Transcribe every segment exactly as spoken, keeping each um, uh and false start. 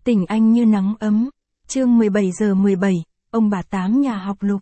Tình anh như nắng ấm. Chương mười bảy giờ mười bảy, ông bà Tám nhà học Lục.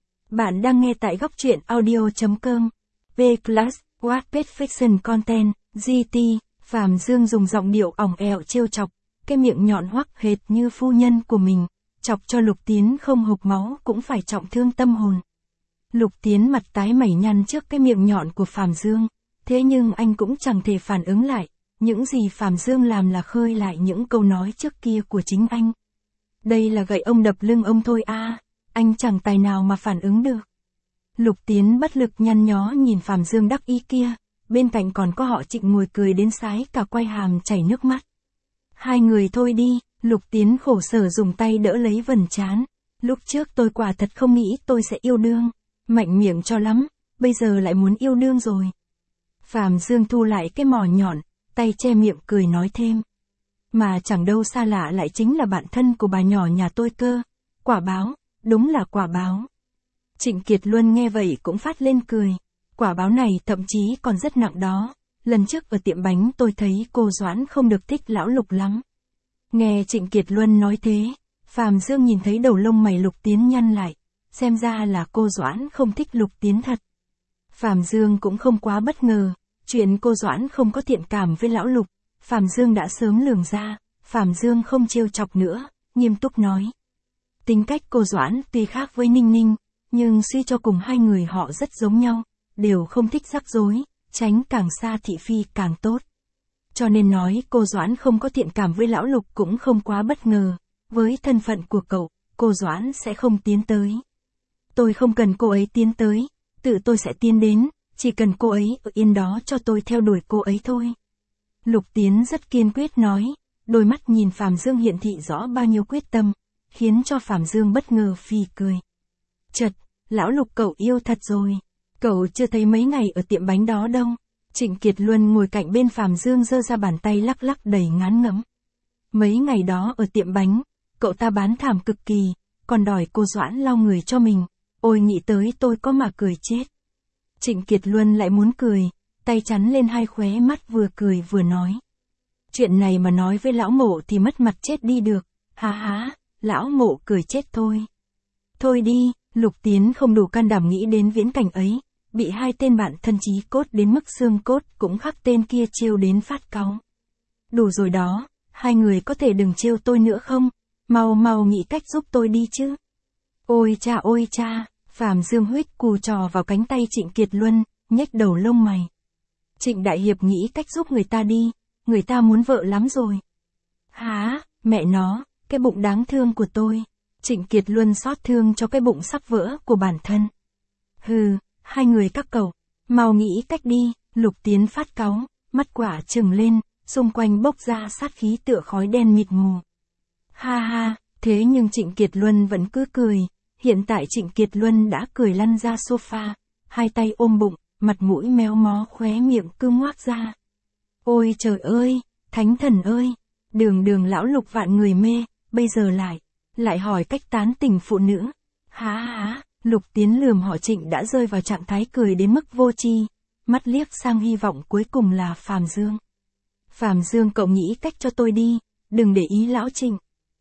Bạn đang nghe tại góc truyện audio.com. V-Class, Wattpad Fiction Content, giê tê, Phạm Dương dùng giọng điệu ỏng ẹo trêu chọc, cái miệng nhọn hoắc hệt như phu nhân của mình, chọc cho Lục Tiến không hộc máu cũng phải trọng thương tâm hồn. Lục Tiến mặt tái mày nhăn trước cái miệng nhọn của Phạm Dương, thế nhưng anh cũng chẳng thể phản ứng lại, những gì Phạm Dương làm là khơi lại những câu nói trước kia của chính anh. Đây là gậy ông đập lưng ông thôi à, anh chẳng tài nào mà phản ứng được. Lục Tiến bất lực nhăn nhó nhìn Phạm Dương đắc ý kia, bên cạnh còn có họ Trịnh ngồi cười đến sái cả quai hàm chảy nước mắt. Hai người thôi đi, Lục Tiến khổ sở dùng tay đỡ lấy vầng trán. Lúc trước tôi quả thật không nghĩ tôi sẽ yêu đương, mạnh miệng cho lắm, bây giờ lại muốn yêu đương rồi. Phạm Dương thu lại cái mỏ nhọn, tay che miệng cười nói thêm. Mà chẳng đâu xa lạ lại chính là bạn thân của bà nhỏ nhà tôi cơ. Quả báo, đúng là quả báo. Trịnh Kiệt Luân nghe vậy cũng phát lên cười. Quả báo này thậm chí còn rất nặng đó. Lần trước ở tiệm bánh tôi thấy cô Doãn không được thích lão Lục lắm. Nghe Trịnh Kiệt Luân nói thế, Phạm Dương nhìn thấy đầu lông mày Lục Tiến nhăn lại. Xem ra là cô Doãn không thích Lục Tiến thật. Phạm Dương cũng không quá bất ngờ. Chuyện cô Doãn không có thiện cảm với lão Lục, Phạm Dương đã sớm lường ra. Phạm Dương không trêu chọc nữa, nghiêm túc nói. Tính cách cô Doãn tuy khác với Ninh Ninh, nhưng suy cho cùng hai người họ rất giống nhau, đều không thích rắc rối, tránh càng xa thị phi càng tốt. Cho nên nói cô Doãn không có thiện cảm với lão Lục cũng không quá bất ngờ, với thân phận của cậu, cô Doãn sẽ không tiến tới. Tôi không cần cô ấy tiến tới, tự tôi sẽ tiến đến, chỉ cần cô ấy ở yên đó cho tôi theo đuổi cô ấy thôi. Lục Tiến rất kiên quyết nói, đôi mắt nhìn Phạm Dương hiện thị rõ bao nhiêu quyết tâm, khiến cho Phạm Dương bất ngờ phì cười. Chật, lão Lục cậu yêu thật rồi, cậu chưa thấy mấy ngày ở tiệm bánh đó đâu. Trịnh Kiệt Luân ngồi cạnh bên Phạm Dương giơ ra bàn tay lắc lắc đầy ngán ngẩm. Mấy ngày đó ở tiệm bánh, cậu ta bán thảm cực kỳ, còn đòi cô Doãn lau người cho mình, ôi nghĩ tới tôi có mà cười chết. Trịnh Kiệt Luân lại muốn cười, tay chắn lên hai khóe mắt vừa cười vừa nói. Chuyện này mà nói với lão Mộ thì mất mặt chết đi được, há há, lão Mộ cười chết thôi. Thôi đi, Lục Tiến không đủ can đảm nghĩ đến viễn cảnh ấy, bị hai tên bạn thân chí cốt đến mức xương cốt cũng khắc tên kia trêu đến phát cáu. Đủ rồi đó, hai người có thể đừng trêu tôi nữa không, mau mau nghĩ cách giúp tôi đi chứ. Ôi cha ôi cha. Phạm Dương huýt cù trò vào cánh tay Trịnh Kiệt Luân, nhếch đầu lông mày. Trịnh Đại Hiệp nghĩ cách giúp người ta đi, người ta muốn vợ lắm rồi. Hả, mẹ nó, cái bụng đáng thương của tôi. Trịnh Kiệt Luân xót thương cho cái bụng sắp vỡ của bản thân. Hừ, hai người các cậu, mau nghĩ cách đi. Lục Tiến phát cáu, mắt quả trừng lên, xung quanh bốc ra sát khí tựa khói đen mịt mù. Ha ha, thế nhưng Trịnh Kiệt Luân vẫn cứ cười. Hiện tại Trịnh Kiệt Luân đã cười lăn ra sofa, hai tay ôm bụng, mặt mũi méo mó khóe miệng cứ ngoác ra. Ôi trời ơi, thánh thần ơi, đường đường lão Lục vạn người mê, bây giờ lại, lại hỏi cách tán tỉnh phụ nữ. Há há, Lục Tiến lườm họ Trịnh đã rơi vào trạng thái cười đến mức vô tri, mắt liếc sang hy vọng cuối cùng là Phạm Dương. Phạm Dương cậu nghĩ cách cho tôi đi, đừng để ý lão Trịnh.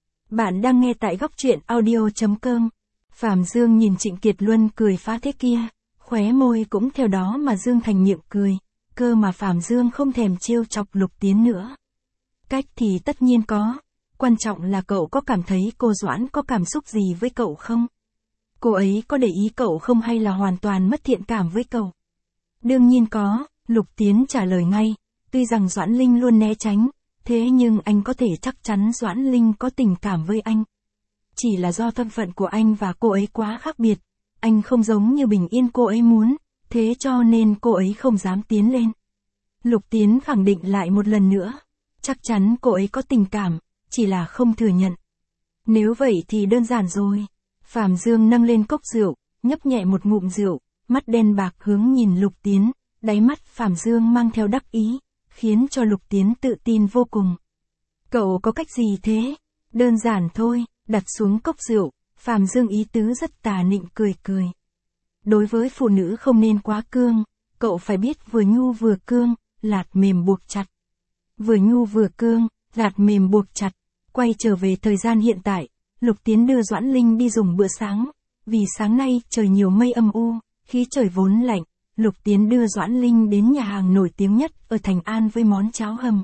Bạn đang nghe tại góc truyện audio.com. Phạm Dương nhìn Trịnh Kiệt Luân cười phá thế kia, khóe môi cũng theo đó mà dương thành miệng cười, cơ mà Phạm Dương không thèm trêu chọc Lục Tiến nữa. Cách thì tất nhiên có, quan trọng là cậu có cảm thấy cô Doãn có cảm xúc gì với cậu không? Cô ấy có để ý cậu không hay là hoàn toàn mất thiện cảm với cậu? Đương nhiên có, Lục Tiến trả lời ngay, tuy rằng Doãn Linh luôn né tránh, thế nhưng anh có thể chắc chắn Doãn Linh có tình cảm với anh. Chỉ là do thân phận của anh và cô ấy quá khác biệt, anh không giống như bình yên cô ấy muốn, thế cho nên cô ấy không dám tiến lên. Lục Tiến khẳng định lại một lần nữa, chắc chắn cô ấy có tình cảm, chỉ là không thừa nhận. Nếu vậy thì đơn giản rồi. Phạm Dương nâng lên cốc rượu, nhấp nhẹ một ngụm rượu, mắt đen bạc hướng nhìn Lục Tiến, đáy mắt Phạm Dương mang theo đắc ý, khiến cho Lục Tiến tự tin vô cùng. Cậu có cách gì thế? Đơn giản thôi. Đặt xuống cốc rượu, Phạm Dương ý tứ rất tà nịnh cười cười. Đối với phụ nữ không nên quá cương, cậu phải biết vừa nhu vừa cương, lạt mềm buộc chặt. Vừa nhu vừa cương, lạt mềm buộc chặt. Quay trở về thời gian hiện tại, Lục Tiến đưa Doãn Linh đi dùng bữa sáng. Vì sáng nay trời nhiều mây âm u, khí trời vốn lạnh, Lục Tiến đưa Doãn Linh đến nhà hàng nổi tiếng nhất ở Thành An với món cháo hầm.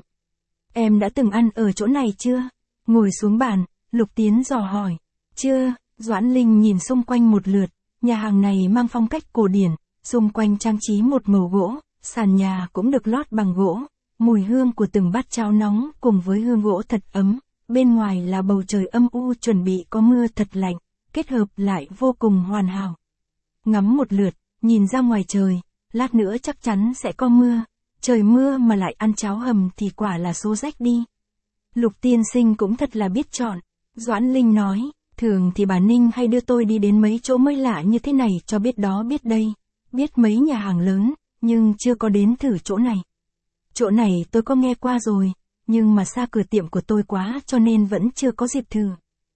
Em đã từng ăn ở chỗ này chưa? Ngồi xuống bàn, Lục Tiến dò hỏi. Chưa, Doãn Linh nhìn xung quanh một lượt, nhà hàng này mang phong cách cổ điển, xung quanh trang trí một màu gỗ, sàn nhà cũng được lót bằng gỗ, mùi hương của từng bát cháo nóng cùng với hương gỗ thật ấm, bên ngoài là bầu trời âm u chuẩn bị có mưa thật lạnh, kết hợp lại vô cùng hoàn hảo. Ngắm một lượt, nhìn ra ngoài trời, lát nữa chắc chắn sẽ có mưa, trời mưa mà lại ăn cháo hầm thì quả là số rách đi. Lục tiên sinh cũng thật là biết chọn, Doãn Linh nói, thường thì bà Ninh hay đưa tôi đi đến mấy chỗ mới lạ như thế này cho biết đó biết đây, biết mấy nhà hàng lớn, nhưng chưa có đến thử chỗ này. Chỗ này tôi có nghe qua rồi, nhưng mà xa cửa tiệm của tôi quá cho nên vẫn chưa có dịp thử.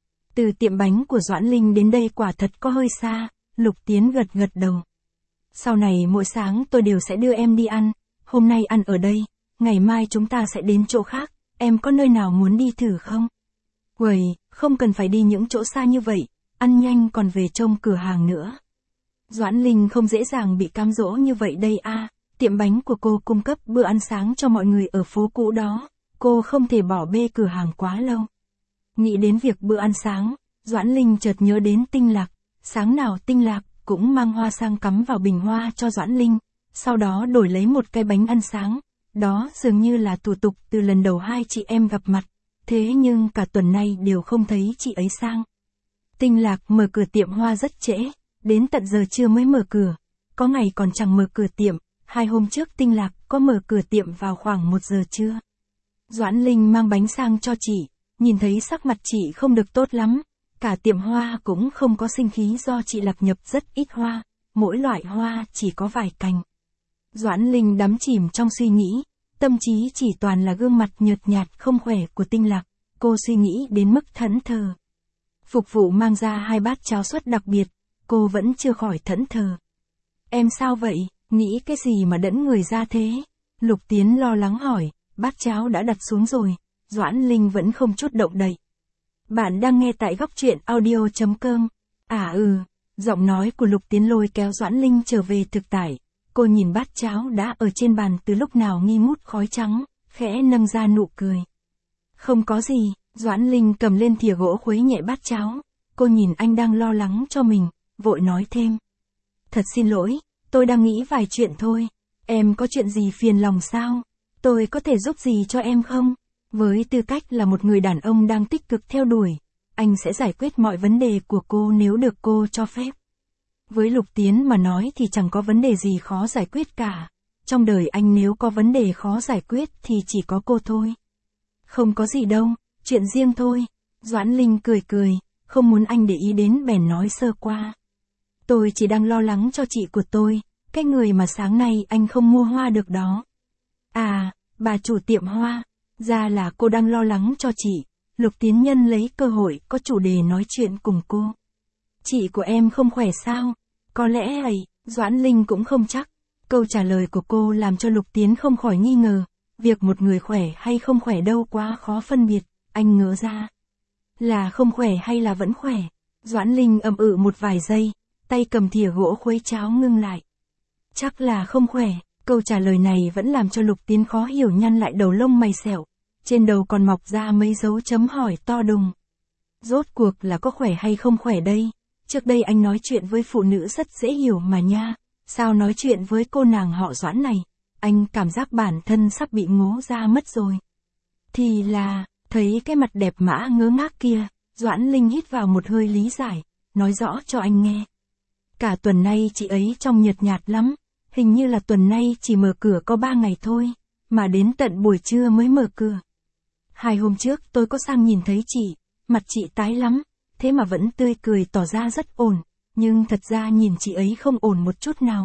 Từ tiệm bánh của Doãn Linh đến đây quả thật có hơi xa, Lục Tiến gật gật đầu. Sau này mỗi sáng tôi đều sẽ đưa em đi ăn, hôm nay ăn ở đây, ngày mai chúng ta sẽ đến chỗ khác, em có nơi nào muốn đi thử không? Uầy, không cần phải đi những chỗ xa như vậy, ăn nhanh còn về trông cửa hàng nữa. Doãn Linh không dễ dàng bị cám dỗ như vậy đây a. Tiệm bánh của cô cung cấp bữa ăn sáng cho mọi người ở phố cũ đó, cô không thể bỏ bê cửa hàng quá lâu. Nghĩ đến việc bữa ăn sáng, Doãn Linh chợt nhớ đến Tinh Lạc, sáng nào Tinh Lạc cũng mang hoa sang cắm vào bình hoa cho Doãn Linh, sau đó đổi lấy một cái bánh ăn sáng, đó dường như là thủ tục từ lần đầu hai chị em gặp mặt, thế nhưng cả tuần nay đều không thấy chị ấy sang. Tinh Lạc mở cửa tiệm hoa rất trễ, đến tận giờ trưa mới mở cửa, có ngày còn chẳng mở cửa tiệm. Hai hôm trước Tinh Lạc có mở cửa tiệm vào khoảng một giờ trưa. Doãn Linh mang bánh sang cho chị, nhìn thấy sắc mặt chị không được tốt lắm, cả tiệm hoa cũng không có sinh khí do chị lập nhập rất ít hoa, mỗi loại hoa chỉ có vài cành. Doãn Linh đắm chìm trong suy nghĩ, tâm trí chỉ toàn là gương mặt nhợt nhạt không khỏe của Tinh Lạc, cô suy nghĩ đến mức thẫn thờ. Phục vụ mang ra hai bát cháo suất đặc biệt, cô vẫn chưa khỏi thẫn thờ. Em sao vậy? Nghĩ cái gì mà đẫn người ra thế? Lục Tiến lo lắng hỏi, bát cháo đã đặt xuống rồi, Doãn Linh vẫn không chút động đậy. Bạn đang nghe tại góc truyện audio chấm com. À ừ, giọng nói của Lục Tiến lôi kéo Doãn Linh trở về thực tại, cô nhìn bát cháo đã ở trên bàn từ lúc nào nghi ngút khói trắng, khẽ nâng ra nụ cười. Không có gì, Doãn Linh cầm lên thìa gỗ khuấy nhẹ bát cháo, cô nhìn anh đang lo lắng cho mình, vội nói thêm. Thật xin lỗi. Tôi đang nghĩ vài chuyện thôi, em có chuyện gì phiền lòng sao? Tôi có thể giúp gì cho em không? Với tư cách là một người đàn ông đang tích cực theo đuổi, anh sẽ giải quyết mọi vấn đề của cô nếu được cô cho phép. Với Lục Tiến mà nói thì chẳng có vấn đề gì khó giải quyết cả. Trong đời anh nếu có vấn đề khó giải quyết thì chỉ có cô thôi. Không có gì đâu, chuyện riêng thôi. Doãn Linh cười cười, không muốn anh để ý đến bèn nói sơ qua. Tôi chỉ đang lo lắng cho chị của tôi, cái người mà sáng nay anh không mua hoa được đó. À, bà chủ tiệm hoa, ra là cô đang lo lắng cho chị. Lục Tiến Nhân lấy cơ hội có chủ đề nói chuyện cùng cô. Chị của em không khỏe sao? Có lẽ ấy, Doãn Linh cũng không chắc. Câu trả lời của cô làm cho Lục Tiến không khỏi nghi ngờ. Việc một người khỏe hay không khỏe đâu quá khó phân biệt, anh ngỡ ra. Là không khỏe hay là vẫn khỏe? Doãn Linh ậm ừ một vài giây, tay cầm thìa gỗ khuấy cháo ngưng lại. Chắc là không khỏe, câu trả lời này vẫn làm cho Lục Tiến khó hiểu nhăn lại đầu lông mày xẻo. Trên đầu còn mọc ra mấy dấu chấm hỏi to đùng. Rốt cuộc là có khỏe hay không khỏe đây? Trước đây anh nói chuyện với phụ nữ rất dễ hiểu mà nha. Sao nói chuyện với cô nàng họ Doãn này? Anh cảm giác bản thân sắp bị ngố ra mất rồi. Thì là, thấy cái mặt đẹp mã ngớ ngác kia, Doãn Linh hít vào một hơi lý giải, nói rõ cho anh nghe. Cả tuần nay chị ấy trông nhợt nhạt lắm, hình như là tuần nay chỉ mở cửa có ba ngày thôi, mà đến tận buổi trưa mới mở cửa. Hai hôm trước tôi có sang nhìn thấy chị, mặt chị tái lắm, thế mà vẫn tươi cười tỏ ra rất ổn, nhưng thật ra nhìn chị ấy không ổn một chút nào.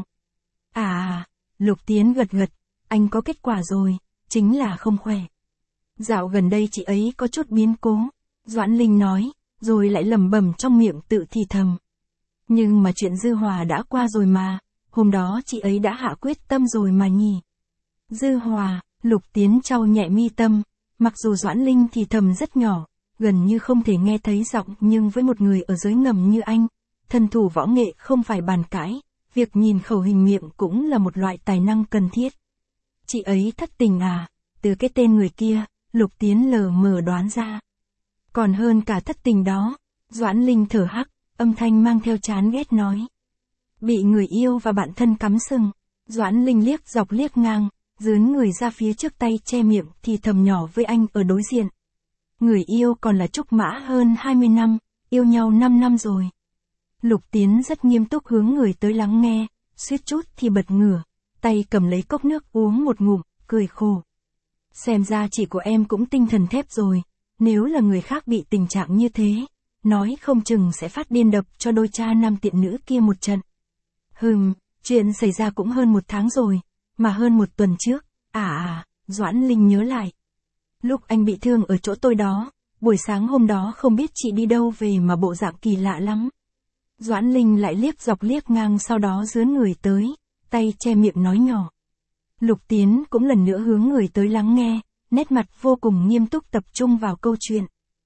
À, Lục Tiến gật gật, anh có kết quả rồi, chính là không khỏe. Dạo gần đây chị ấy có chút biến cố, Doãn Linh nói, rồi lại lẩm bẩm trong miệng tự thì thầm. Nhưng mà chuyện Dư Hòa đã qua rồi mà, hôm đó chị ấy đã hạ quyết tâm rồi mà nhỉ. Dư Hòa, Lục Tiến trao nhẹ mi tâm, mặc dù Doãn Linh thì thầm rất nhỏ, gần như không thể nghe thấy giọng, nhưng với một người ở giới ngầm như anh, thân thủ võ nghệ không phải bàn cãi, việc nhìn khẩu hình miệng cũng là một loại tài năng cần thiết. Chị ấy thất tình à? Từ cái tên người kia, Lục Tiến lờ mờ đoán ra. Còn hơn cả thất tình đó, Doãn Linh thở hắc, âm thanh mang theo chán ghét nói. Bị người yêu và bạn thân cắm sừng, Doãn Linh liếc dọc liếc ngang, dướn người ra phía trước tay che miệng thì thầm nhỏ với anh ở đối diện. Người yêu còn là Trúc Mã hơn hai mươi năm, yêu nhau năm năm rồi. Lục Tiến rất nghiêm túc hướng người tới lắng nghe, suýt chút thì bật ngửa, tay cầm lấy cốc nước uống một ngụm, cười khổ. Xem ra chị của em cũng tinh thần thép rồi, nếu là người khác bị tình trạng như thế, nói không chừng sẽ phát điên đập cho đôi cha nam tiện nữ kia một trận. Hừm, chuyện xảy ra cũng hơn một tháng rồi, mà hơn một tuần trước, à à, Doãn Linh nhớ lại. Lúc anh bị thương ở chỗ tôi đó, buổi sáng hôm đó không biết chị đi đâu về mà bộ dạng kỳ lạ lắm. Doãn Linh lại liếc dọc liếc ngang, sau đó dướn người tới, tay che miệng nói nhỏ. Lục Tiến cũng lần nữa hướng người tới lắng nghe, nét mặt vô cùng nghiêm túc tập trung vào câu chuyện.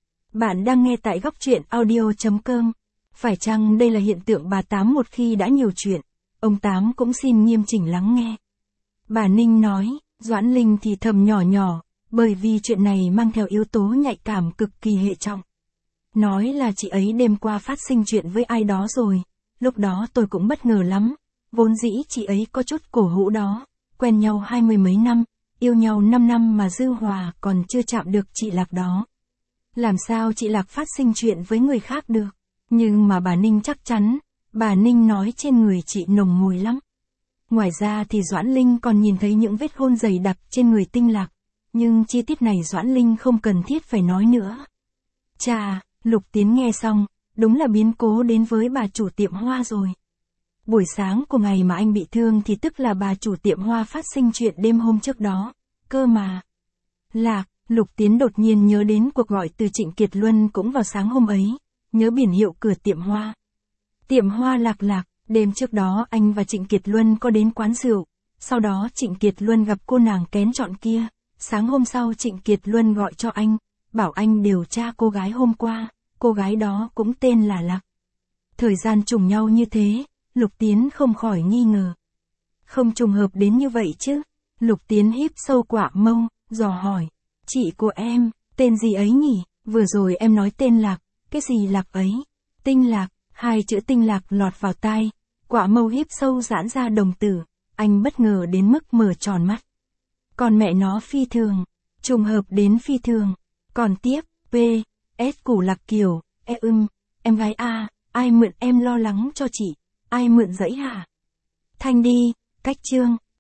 Bạn đang nghe tại góc truyện audio chấm com. Phải chăng đây là hiện tượng bà Tám một khi đã nhiều chuyện? Ông Tám cũng xin nghiêm chỉnh lắng nghe. Bà Ninh nói, Doãn Linh thì thầm nhỏ nhỏ, bởi vì chuyện này mang theo yếu tố nhạy cảm cực kỳ hệ trọng. Nói là chị ấy đêm qua phát sinh chuyện với ai đó rồi, lúc đó tôi cũng bất ngờ lắm, vốn dĩ chị ấy có chút cổ hủ đó, quen nhau hai mươi mấy năm, yêu nhau năm năm mà dư hòa còn chưa chạm được chị Lạc đó. Làm sao chị Lạc phát sinh chuyện với người khác được? Nhưng mà bà Ninh chắc chắn, bà Ninh nói trên người chị nồng mùi lắm. Ngoài ra thì Doãn Linh còn nhìn thấy những vết hôn dày đặc trên người Tinh Lạc, nhưng chi tiết này Doãn Linh không cần thiết phải nói nữa. Chà, Lục Tiến nghe xong, đúng là biến cố đến với bà chủ tiệm hoa rồi. Buổi sáng của ngày mà anh bị thương thì tức là bà chủ tiệm hoa phát sinh chuyện đêm hôm trước đó, cơ mà. Lạc, Lục Tiến đột nhiên nhớ đến cuộc gọi từ Trịnh Kiệt Luân cũng vào sáng hôm ấy, nhớ biển hiệu cửa tiệm hoa. Tiệm hoa Lạc Lạc, đêm trước đó anh và Trịnh Kiệt Luân có đến quán rượu, sau đó Trịnh Kiệt Luân gặp cô nàng kén chọn kia, sáng hôm sau Trịnh Kiệt Luân gọi cho anh, bảo anh điều tra cô gái hôm qua, cô gái đó cũng tên là Lạc. Thời gian trùng nhau như thế, Lục Tiến không khỏi nghi ngờ. Không trùng hợp đến như vậy chứ? Lục Tiến híp sâu quạ mâu, dò hỏi. Chị của em, tên gì ấy nhỉ? Vừa rồi em nói tên Lạc, cái gì Lạc ấy? Tinh Lạc, hai chữ Tinh Lạc lọt vào tai, quạ mâu híp sâu giãn ra đồng tử, anh bất ngờ đến mức mở tròn mắt. Còn mẹ nó phi thường, trùng hợp đến phi thường. Còn tiếp, P, S Củ Lạc Kiều, e ưm, em gái A, ai mượn em lo lắng cho chị, ai mượn dãy hả? Thanh đi, cách chương,